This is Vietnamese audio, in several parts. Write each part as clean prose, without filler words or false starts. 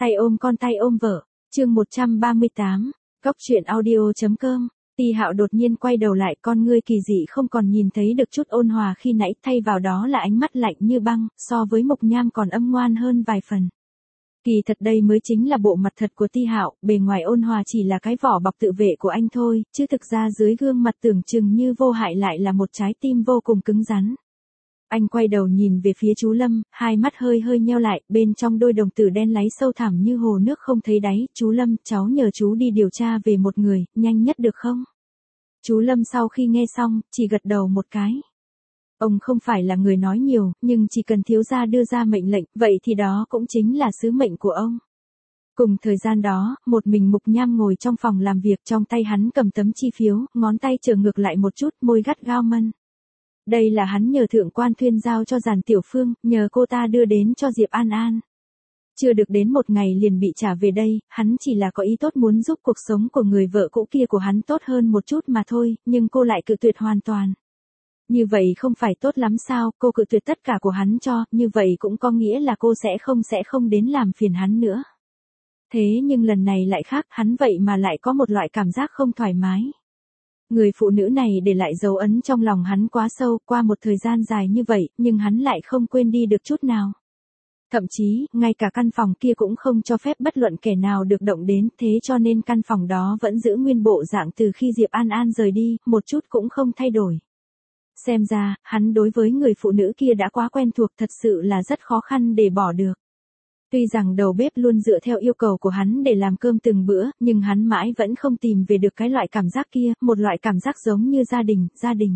Tay ôm con tay ôm vợ, chương 138, Cóc truyện audio.com. Ti Hạo đột nhiên quay đầu lại, con ngươi kỳ dị không còn nhìn thấy được chút ôn hòa khi nãy, thay vào đó là ánh mắt lạnh như băng, so với Mục Nham còn âm ngoan hơn vài phần. Kỳ thật đây mới chính là bộ mặt thật của Ti Hạo, bề ngoài ôn hòa chỉ là cái vỏ bọc tự vệ của anh thôi, chứ thực ra dưới gương mặt tưởng chừng như vô hại lại là một trái tim vô cùng cứng rắn. Anh quay đầu nhìn về phía chú Lâm, hai mắt hơi hơi nheo lại, bên trong đôi đồng tử đen láy sâu thẳm như hồ nước không thấy đáy. Chú Lâm, cháu nhờ chú đi điều tra về một người, nhanh nhất được không? Chú Lâm sau khi nghe xong, chỉ gật đầu một cái. Ông không phải là người nói nhiều, nhưng chỉ cần thiếu gia đưa ra mệnh lệnh, vậy thì đó cũng chính là sứ mệnh của ông. Cùng thời gian đó, một mình Mục Nham ngồi trong phòng làm việc, trong tay hắn cầm tấm chi phiếu, ngón tay trở ngược lại một chút, môi gắt gao mân. Đây là hắn nhờ Thượng quan Thuyên giao cho Giản Tiểu Phương, nhờ cô ta đưa đến cho Diệp An An. Chưa được đến một ngày liền bị trả về đây, hắn chỉ là có ý tốt muốn giúp cuộc sống của người vợ cũ kia của hắn tốt hơn một chút mà thôi, nhưng cô lại cự tuyệt hoàn toàn. Như vậy không phải tốt lắm sao, cô cự tuyệt tất cả của hắn cho, như vậy cũng có nghĩa là cô sẽ không đến làm phiền hắn nữa. Thế nhưng lần này lại khác, hắn vậy mà lại có một loại cảm giác không thoải mái. Người phụ nữ này để lại dấu ấn trong lòng hắn quá sâu, qua một thời gian dài như vậy, nhưng hắn lại không quên đi được chút nào. Thậm chí, ngay cả căn phòng kia cũng không cho phép bất luận kẻ nào được động đến, thế cho nên căn phòng đó vẫn giữ nguyên bộ dạng từ khi Diệp An An rời đi, một chút cũng không thay đổi. Xem ra, hắn đối với người phụ nữ kia đã quá quen thuộc, thật sự là rất khó khăn để bỏ được. Tuy rằng đầu bếp luôn dựa theo yêu cầu của hắn để làm cơm từng bữa, nhưng hắn mãi vẫn không tìm về được cái loại cảm giác kia, một loại cảm giác giống như gia đình.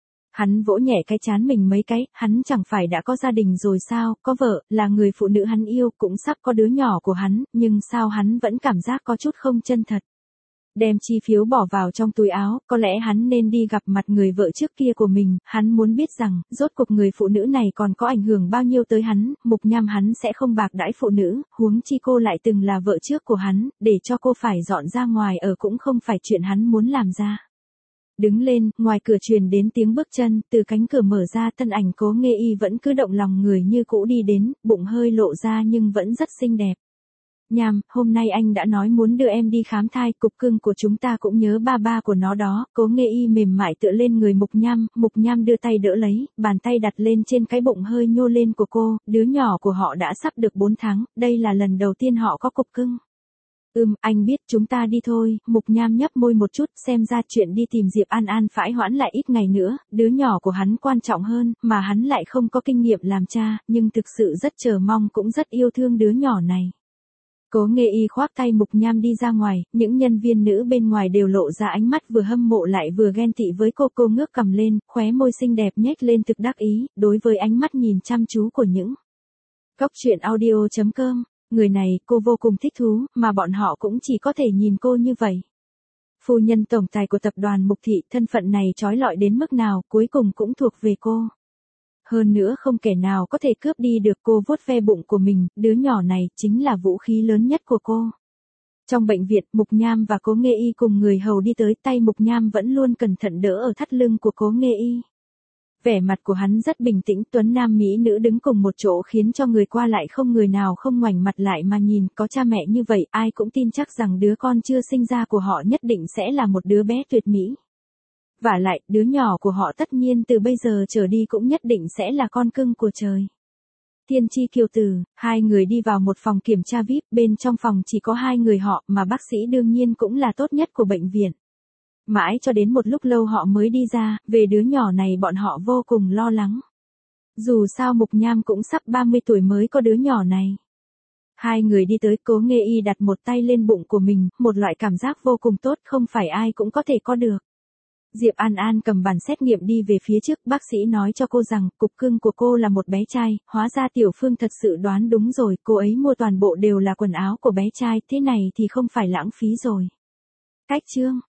Hắn vỗ nhẹ cái trán mình mấy cái, hắn chẳng phải đã có gia đình rồi sao, có vợ, là người phụ nữ hắn yêu, cũng sắp có đứa nhỏ của hắn, nhưng sao hắn vẫn cảm giác có chút không chân thật. Đem chi phiếu bỏ vào trong túi áo, có lẽ hắn nên đi gặp mặt người vợ trước kia của mình, hắn muốn biết rằng, rốt cuộc người phụ nữ này còn có ảnh hưởng bao nhiêu tới hắn, Mục Nham hắn sẽ không bạc đãi phụ nữ, huống chi cô lại từng là vợ trước của hắn, để cho cô phải dọn ra ngoài ở cũng không phải chuyện hắn muốn làm ra. Đứng lên, ngoài cửa truyền đến tiếng bước chân, từ cánh cửa mở ra, thân ảnh Cố Nghê Y vẫn cứ động lòng người như cũ đi đến, bụng hơi lộ ra nhưng vẫn rất xinh đẹp. Nham, hôm nay anh đã nói muốn đưa em đi khám thai, cục cưng của chúng ta cũng nhớ ba của nó đó. Cố Nghê Y mềm mại tựa lên người Mục Nham đưa tay đỡ lấy, bàn tay đặt lên trên cái bụng hơi nhô lên của cô, đứa nhỏ của họ đã sắp được 4 tháng, đây là lần đầu tiên họ có cục cưng. Anh biết, chúng ta đi thôi. Mục Nham nhấp môi một chút, xem ra chuyện đi tìm Diệp An An phải hoãn lại ít ngày nữa, đứa nhỏ của hắn quan trọng hơn, mà hắn lại không có kinh nghiệm làm cha, nhưng thực sự rất chờ mong cũng rất yêu thương đứa nhỏ này. Cố Nghê Y khoác tay Mục Nham đi ra ngoài, những nhân viên nữ bên ngoài đều lộ ra ánh mắt vừa hâm mộ lại vừa ghen tị với cô ngước cầm lên, khóe môi xinh đẹp nhếch lên thực đắc ý, đối với ánh mắt nhìn chăm chú của những Cóc truyện audio.com. Người này, cô vô cùng thích thú, mà bọn họ cũng chỉ có thể nhìn cô như vậy. Phu nhân tổng tài của tập đoàn Mục Thị, thân phận này trói lọi đến mức nào, cuối cùng cũng thuộc về cô. Hơn nữa không kẻ nào có thể cướp đi được. Cô vuốt ve bụng của mình, đứa nhỏ này chính là vũ khí lớn nhất của cô. Trong bệnh viện, Mục Nham và Cố Nghê Y cùng người hầu đi tới, tay Mục Nham vẫn luôn cẩn thận đỡ ở thắt lưng của Cố Nghê Y. Vẻ mặt của hắn rất bình tĩnh, tuấn nam mỹ nữ đứng cùng một chỗ khiến cho người qua lại không người nào không ngoảnh mặt lại mà nhìn, có cha mẹ như vậy, ai cũng tin chắc rằng đứa con chưa sinh ra của họ nhất định sẽ là một đứa bé tuyệt mỹ. Vả lại, đứa nhỏ của họ tất nhiên từ bây giờ trở đi cũng nhất định sẽ là con cưng của trời. Tiên tri kiều tử, hai người đi vào một phòng kiểm tra VIP, bên trong phòng chỉ có hai người họ, mà bác sĩ đương nhiên cũng là tốt nhất của bệnh viện. Mãi cho đến một lúc lâu họ mới đi ra, về đứa nhỏ này bọn họ vô cùng lo lắng. Dù sao Mục Nham cũng sắp 30 tuổi mới có đứa nhỏ này. Hai người đi tới, Cố Nghê Y đặt một tay lên bụng của mình, một loại cảm giác vô cùng tốt, không phải ai cũng có thể có được. Diệp An An cầm bản xét nghiệm đi về phía trước, bác sĩ nói cho cô rằng, cục cưng của cô là một bé trai, hóa ra Tiểu Phương thật sự đoán đúng rồi, cô ấy mua toàn bộ đều là quần áo của bé trai, thế này thì không phải lãng phí rồi. Cách chương